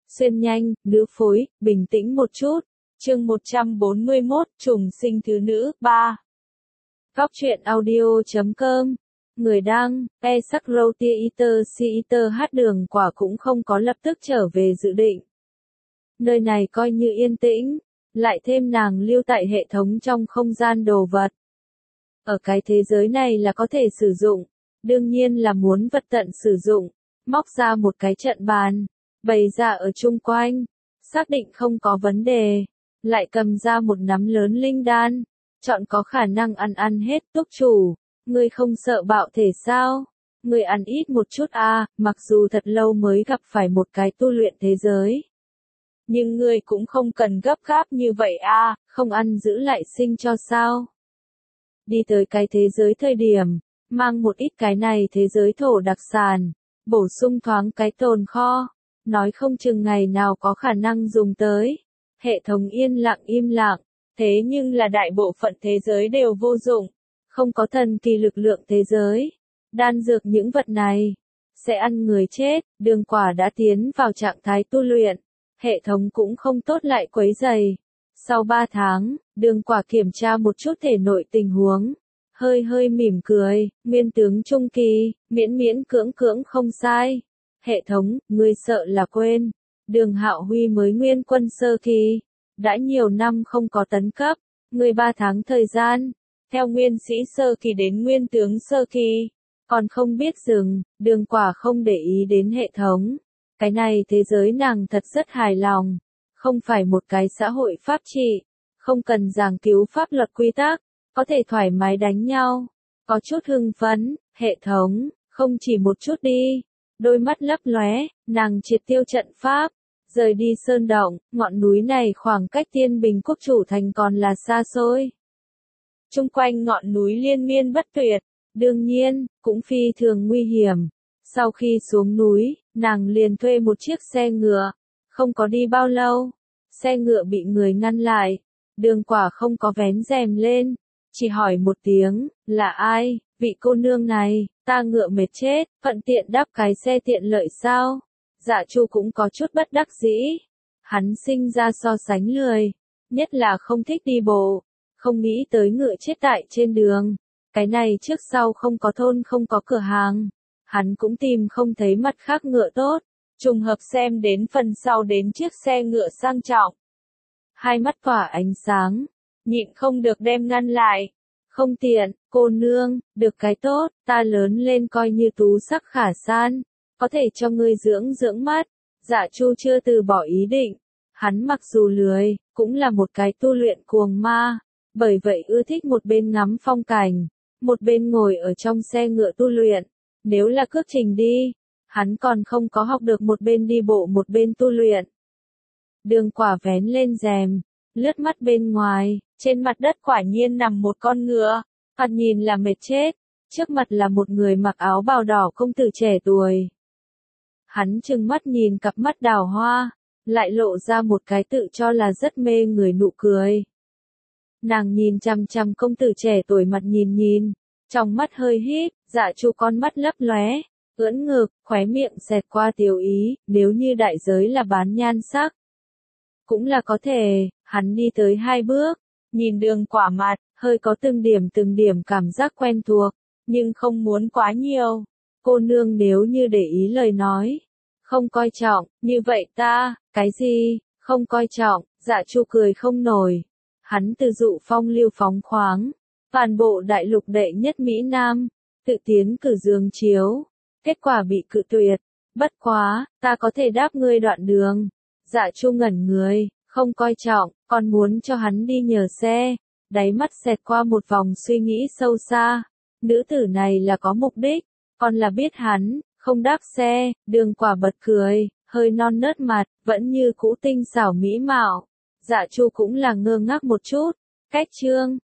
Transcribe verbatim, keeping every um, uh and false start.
xuyên nhanh, nữ phối, bình tĩnh một chút. Chương một trăm bốn mươi mốt, trùng sinh thứ nữ, ba. Góc truyện audio chấm com. Người đăng, e sắc râu tia iter si iter hát đường quả cũng không có lập tức trở về dự định. Nơi này coi như yên tĩnh, lại thêm nàng lưu tại hệ thống trong không gian đồ vật. Ở cái thế giới này là có thể sử dụng, đương nhiên là muốn vật tận sử dụng, móc ra một cái trận bàn, bày ra ở chung quanh, xác định không có vấn đề, lại cầm ra một nắm lớn linh đan, chọn có khả năng ăn ăn hết. Túc chủ, ngươi không sợ bạo thể sao? Ngươi ăn ít một chút a, à, mặc dù thật lâu mới gặp phải một cái tu luyện thế giới. Nhưng ngươi cũng không cần gấp gáp như vậy a, à, không ăn giữ lại sinh cho sao? Đi tới cái thế giới thời điểm, mang một ít cái này thế giới thổ đặc sản, bổ sung thoáng cái tồn kho, nói không chừng ngày nào có khả năng dùng tới. Hệ thống yên lặng im lặng, thế nhưng là đại bộ phận thế giới đều vô dụng, không có thần kỳ lực lượng thế giới. Đan dược những vật này, sẽ ăn người chết. Đường quả đã tiến vào trạng thái tu luyện, hệ thống cũng không tốt lại quấy rầy. Sau ba tháng, đường quả kiểm tra một chút thể nội tình huống, hơi hơi mỉm cười, nguyên tướng trung kỳ, miễn miễn cưỡng cưỡng không sai. Hệ thống, ngươi sợ là quên, đường Hạo Huy mới nguyên quân sơ kỳ, đã nhiều năm không có tấn cấp, ngươi ba tháng thời gian, theo nguyên sĩ sơ kỳ đến nguyên tướng sơ kỳ, còn không biết dừng. Đường quả không để ý đến hệ thống, cái này thế giới nàng thật rất hài lòng. Không phải một cái xã hội pháp trị, không cần giảng cứu pháp luật quy tắc, có thể thoải mái đánh nhau. Có chút hưng phấn, hệ thống, không chỉ một chút đi. Đôi mắt lấp lóe, nàng triệt tiêu trận pháp, rời đi sơn động. Ngọn núi này khoảng cách Thiên Bình Quốc chủ thành còn là xa xôi. Chung quanh ngọn núi liên miên bất tuyệt, đương nhiên, cũng phi thường nguy hiểm. Sau khi xuống núi, nàng liền thuê một chiếc xe ngựa. Không có đi bao lâu, xe ngựa bị người ngăn lại. Đường quả không có vén rèm lên, chỉ hỏi một tiếng, là ai? Vị cô nương này, ta ngựa mệt chết, thuận tiện đáp cái xe tiện lợi sao? Dạ Chu cũng có chút bất đắc dĩ. Hắn sinh ra so sánh lười, nhất là không thích đi bộ, không nghĩ tới ngựa chết tại trên đường. Cái này trước sau không có thôn không có cửa hàng, hắn cũng tìm không thấy mặt khác ngựa tốt. Trùng hợp xem đến phần sau đến chiếc xe ngựa sang trọng. Hai mắt tỏa ánh sáng, nhịn không được đem ngăn lại. Không tiện, cô nương, được cái tốt, ta lớn lên coi như tú sắc khả san, có thể cho ngươi dưỡng dưỡng mắt. Dạ Chu chưa từ bỏ ý định, hắn mặc dù lười, cũng là một cái tu luyện cuồng ma, bởi vậy ưa thích một bên ngắm phong cảnh, một bên ngồi ở trong xe ngựa tu luyện. Nếu là cước trình đi, hắn còn không có học được một bên đi bộ một bên tu luyện. Đường quả vén lên rèm, lướt mắt bên ngoài, trên mặt đất quả nhiên nằm một con ngựa, thoạt nhìn là mệt chết, trước mặt là một người mặc áo bào đỏ công tử trẻ tuổi. Hắn trừng mắt nhìn cặp mắt đào hoa, lại lộ ra một cái tự cho là rất mê người nụ cười. Nàng nhìn chằm chằm công tử trẻ tuổi mặt nhìn nhìn, trong mắt hơi híp. Dạ Chu con mắt lấp lóe, ưỡn ngực, khóe miệng xẹt qua tiểu ý, nếu như đại giới là bán nhan sắc. Cũng là có thể. Hắn đi tới hai bước, nhìn đường quả mặt, hơi có từng điểm từng điểm cảm giác quen thuộc, nhưng không muốn quá nhiều. Cô nương nếu như để ý lời nói, không coi trọng, như vậy ta, cái gì, không coi trọng. Dạ Chu cười không nổi. Hắn từ dụ phong lưu phóng khoáng, toàn bộ đại lục đệ nhất Mỹ Nam, tự tiến cử giường chiếu, kết quả bị cự tuyệt. Bất quá, ta có thể đáp ngươi đoạn đường. Dạ Chu ngẩn người, không coi trọng, còn muốn cho hắn đi nhờ xe. Đáy mắt xẹt qua một vòng suy nghĩ sâu xa. Nữ tử này là có mục đích, còn là biết hắn không đáp xe. Đường quả bật cười, hơi non nớt mặt, vẫn như cũ tinh xảo mỹ mạo. Dạ Chu cũng là ngơ ngác một chút. Cách chương